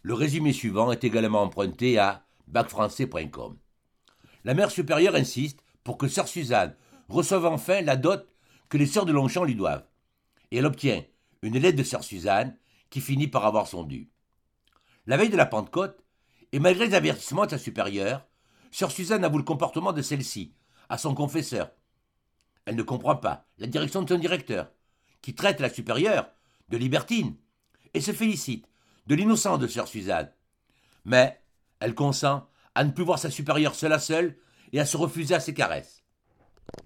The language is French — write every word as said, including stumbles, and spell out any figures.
Le résumé suivant est également emprunté à bac français point com. La mère supérieure insiste pour que sœur Suzanne reçoive enfin la dot que les sœurs de Longchamp lui doivent. Et elle obtient une lettre de sœur Suzanne qui finit par avoir son dû. La veille de la Pentecôte, et malgré les avertissements de sa supérieure, sœur Suzanne avoue le comportement de celle-ci à son confesseur. Elle ne comprend pas la direction de son directeur, qui traite la supérieure de libertine, et se félicite de l'innocence de sœur Suzanne. Mais elle consent à ne plus voir sa supérieure seule à seule et à se refuser à ses caresses.